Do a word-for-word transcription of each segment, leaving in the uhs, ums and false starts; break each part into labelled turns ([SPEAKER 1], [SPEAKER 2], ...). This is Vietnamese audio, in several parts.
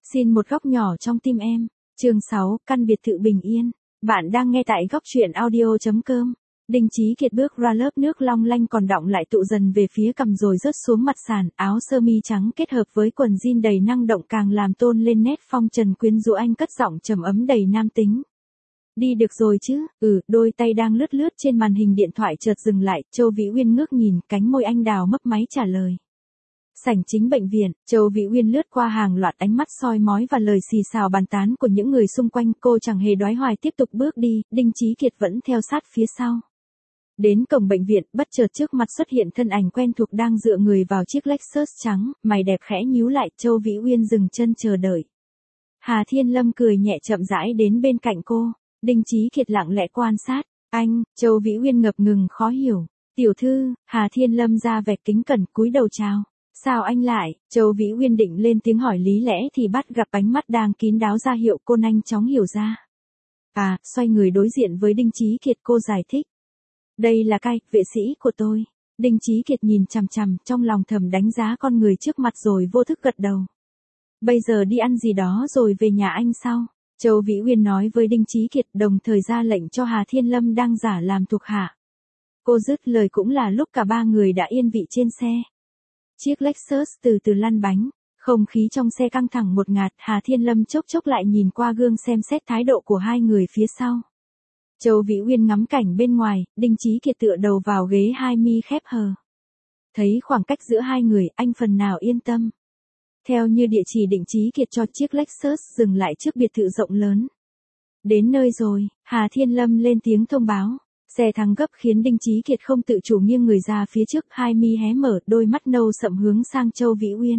[SPEAKER 1] Xin một góc nhỏ trong tim em. Chương sáu, căn biệt thự bình yên. Bạn đang nghe tại góc truyện audio chấm com. Đinh Chí Kiệt bước ra lớp nước long lanh còn đọng lại tụ dần về phía cằm rồi rớt xuống mặt sàn, áo sơ mi trắng kết hợp với quần jean đầy năng động càng làm tôn lên nét phong trần quyến rũ. Anh cất giọng trầm ấm đầy nam tính. Đi được rồi chứ? Ừ, đôi tay đang lướt lướt trên màn hình điện thoại chợt dừng lại, Châu Vĩ Uyên ngước nhìn, cánh môi anh đào mấp máy trả lời. Sảnh chính bệnh viện, Châu Vĩ Uyên lướt qua hàng loạt ánh mắt soi mói và lời xì xào bàn tán của những người xung quanh, cô chẳng hề đoái hoài tiếp tục bước đi, Đinh Chí Kiệt vẫn theo sát phía sau. Đến cổng bệnh viện, bất chợt trước mặt xuất hiện thân ảnh quen thuộc đang dựa người vào chiếc Lexus trắng, mày đẹp khẽ nhíu lại, Châu Vĩ Uyên dừng chân chờ đợi. Hà Thiên Lâm cười nhẹ chậm rãi đến bên cạnh cô, Đinh Chí Kiệt lặng lẽ quan sát, anh, Châu Vĩ Uyên ngập ngừng khó hiểu, tiểu thư, Hà Thiên Lâm ra vẻ kính cẩn cúi đầu chào. Sao anh lại? Châu Vĩ Uyên định lên tiếng hỏi lý lẽ thì bắt gặp ánh mắt đang kín đáo ra hiệu, cô nhanh chóng hiểu ra. À, xoay người đối diện với Đinh Chí Kiệt, cô giải thích. Đây là Kai, vệ sĩ của tôi. Đinh Chí Kiệt nhìn chằm chằm, trong lòng thầm đánh giá con người trước mặt rồi vô thức gật đầu. Bây giờ đi ăn gì đó rồi về nhà anh sau. Châu Vĩ Uyên nói với Đinh Chí Kiệt, đồng thời ra lệnh cho Hà Thiên Lâm đang giả làm thuộc hạ. Cô dứt lời cũng là lúc cả ba người đã yên vị trên xe. Chiếc Lexus từ từ lăn bánh, không khí trong xe căng thẳng một ngạt, Hà Thiên Lâm chốc chốc lại nhìn qua gương xem xét thái độ của hai người phía sau. Châu Vĩ Uyên ngắm cảnh bên ngoài, Đinh Chí Kiệt tựa đầu vào ghế hai mi khép hờ. Thấy khoảng cách giữa hai người, anh phần nào yên tâm. Theo như địa chỉ Đinh Chí Kiệt cho, chiếc Lexus dừng lại trước biệt thự rộng lớn. Đến nơi rồi, Hà Thiên Lâm lên tiếng thông báo. Xe thắng gấp khiến Đinh Chí Kiệt không tự chủ nghiêng người ra phía trước, hai mi hé mở, đôi mắt nâu sậm hướng sang Châu Vĩ Uyên.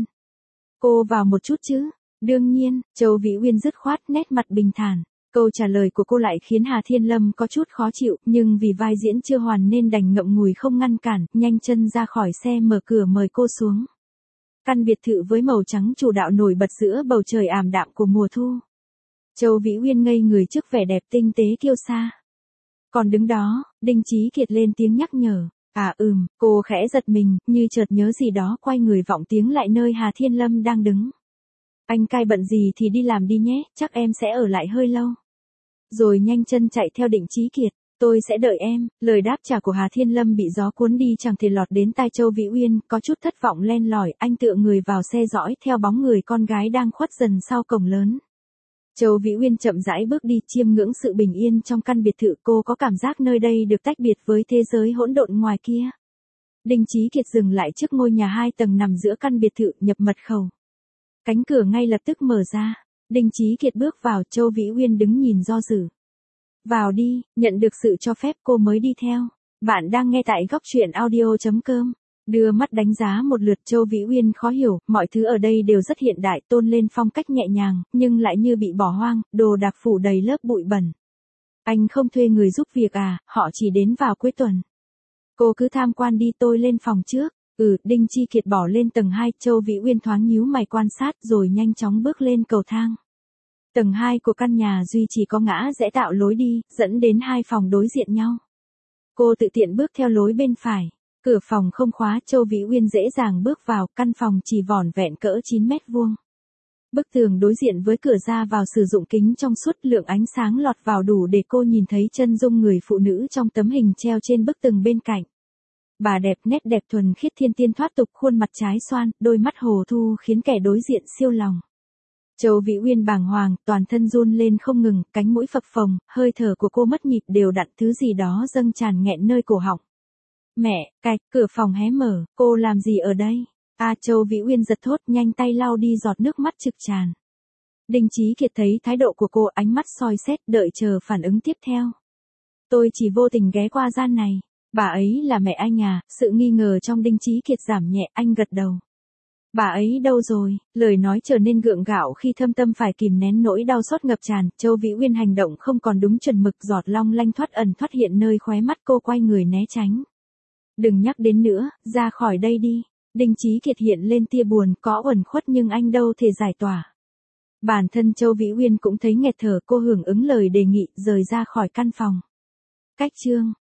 [SPEAKER 1] Cô vào một chút chứ? Đương nhiên, Châu Vĩ Uyên dứt khoát, nét mặt bình thản. Câu trả lời của cô lại khiến Hà Thiên Lâm có chút khó chịu, nhưng vì vai diễn chưa hoàn nên đành ngậm ngùi không ngăn cản, nhanh chân ra khỏi xe mở cửa mời cô xuống. Căn biệt thự với màu trắng chủ đạo nổi bật giữa bầu trời ảm đạm của mùa thu. Châu Vĩ Uyên ngây người trước vẻ đẹp tinh tế kiêu sa. Còn đứng đó, Đinh Chí Kiệt lên tiếng nhắc nhở. À ừm, cô khẽ giật mình, như chợt nhớ gì đó, quay người vọng tiếng lại nơi Hà Thiên Lâm đang đứng. Anh Cai bận gì thì đi làm đi nhé, chắc em sẽ ở lại hơi lâu. Rồi nhanh chân chạy theo Đinh Chí Kiệt. Tôi sẽ đợi em. Lời đáp trả của Hà Thiên Lâm bị gió cuốn đi chẳng thể lọt đến tai Châu Vĩ Uyên, có chút thất vọng len lỏi, anh tựa người vào xe dõi theo bóng người con gái đang khuất dần sau cổng lớn. Châu Vĩ Uyên chậm rãi bước đi, chiêm ngưỡng sự bình yên trong căn biệt thự, cô có cảm giác nơi đây được tách biệt với thế giới hỗn độn ngoài kia. Đinh Chí Kiệt dừng lại trước ngôi nhà hai tầng nằm giữa căn biệt thự, nhập mật khẩu. Cánh cửa ngay lập tức mở ra. Đinh Chí Kiệt bước vào, Châu Vĩ Uyên đứng nhìn do dự. Vào đi, nhận được sự cho phép cô mới đi theo. Bạn đang nghe tại góc truyện audio chấm com. Đưa mắt đánh giá một lượt, Châu Vĩ Uyên khó hiểu, mọi thứ ở đây đều rất hiện đại, tôn lên phong cách nhẹ nhàng, nhưng lại như bị bỏ hoang, đồ đạc phủ đầy lớp bụi bẩn. Anh không thuê người giúp việc à, họ chỉ đến vào cuối tuần. Cô cứ tham quan đi, tôi lên phòng trước. Ừ, Đinh Chí Kiệt bỏ lên tầng hai, Châu Vĩ Uyên thoáng nhíu mày quan sát rồi nhanh chóng bước lên cầu thang. Tầng hai của căn nhà duy chỉ có ngã rẽ tạo lối đi, dẫn đến hai phòng đối diện nhau. Cô tự tiện bước theo lối bên phải. Cửa phòng không khóa, Châu Vĩ Uyên dễ dàng bước vào, căn phòng chỉ vỏn vẹn cỡ chín mét vuông. Bức tường đối diện với cửa ra vào sử dụng kính trong suốt, lượng ánh sáng lọt vào đủ để cô nhìn thấy chân dung người phụ nữ trong tấm hình treo trên bức tường bên cạnh. Bà đẹp, nét đẹp thuần khiết thiên tiên thoát tục, khuôn mặt trái xoan, đôi mắt hồ thu khiến kẻ đối diện siêu lòng. Châu Vĩ Uyên bàng hoàng, toàn thân run lên không ngừng, cánh mũi phập phồng, hơi thở của cô mất nhịp đều đặn, thứ gì đó dâng tràn nghẹn nơi cổ họng. Mẹ, cạch, cửa phòng hé mở, cô làm gì ở đây? À, Châu Vĩ Uyên giật thốt, nhanh tay lau đi giọt nước mắt trực tràn. Đinh Chí Kiệt thấy thái độ của cô, ánh mắt soi xét, đợi chờ phản ứng tiếp theo. Tôi chỉ vô tình ghé qua gian này. Bà ấy là mẹ anh à? Sự nghi ngờ trong Đinh Chí Kiệt giảm nhẹ, anh gật đầu. Bà ấy đâu rồi? Lời nói trở nên gượng gạo khi thâm tâm phải kìm nén nỗi đau xót ngập tràn. Châu Vĩ Uyên hành động không còn đúng chuẩn mực, giọt long lanh thoát ẩn thoát hiện nơi khóe mắt, cô quay người né tránh. Đừng nhắc đến nữa, ra khỏi đây đi. Đinh Chí Kiệt hiện lên tia buồn, có uẩn khuất nhưng anh đâu thể giải tỏa. Bản thân Châu Vĩ Uyên cũng thấy nghẹt thở, cô hưởng ứng lời đề nghị, rời ra khỏi căn phòng. Cách chương.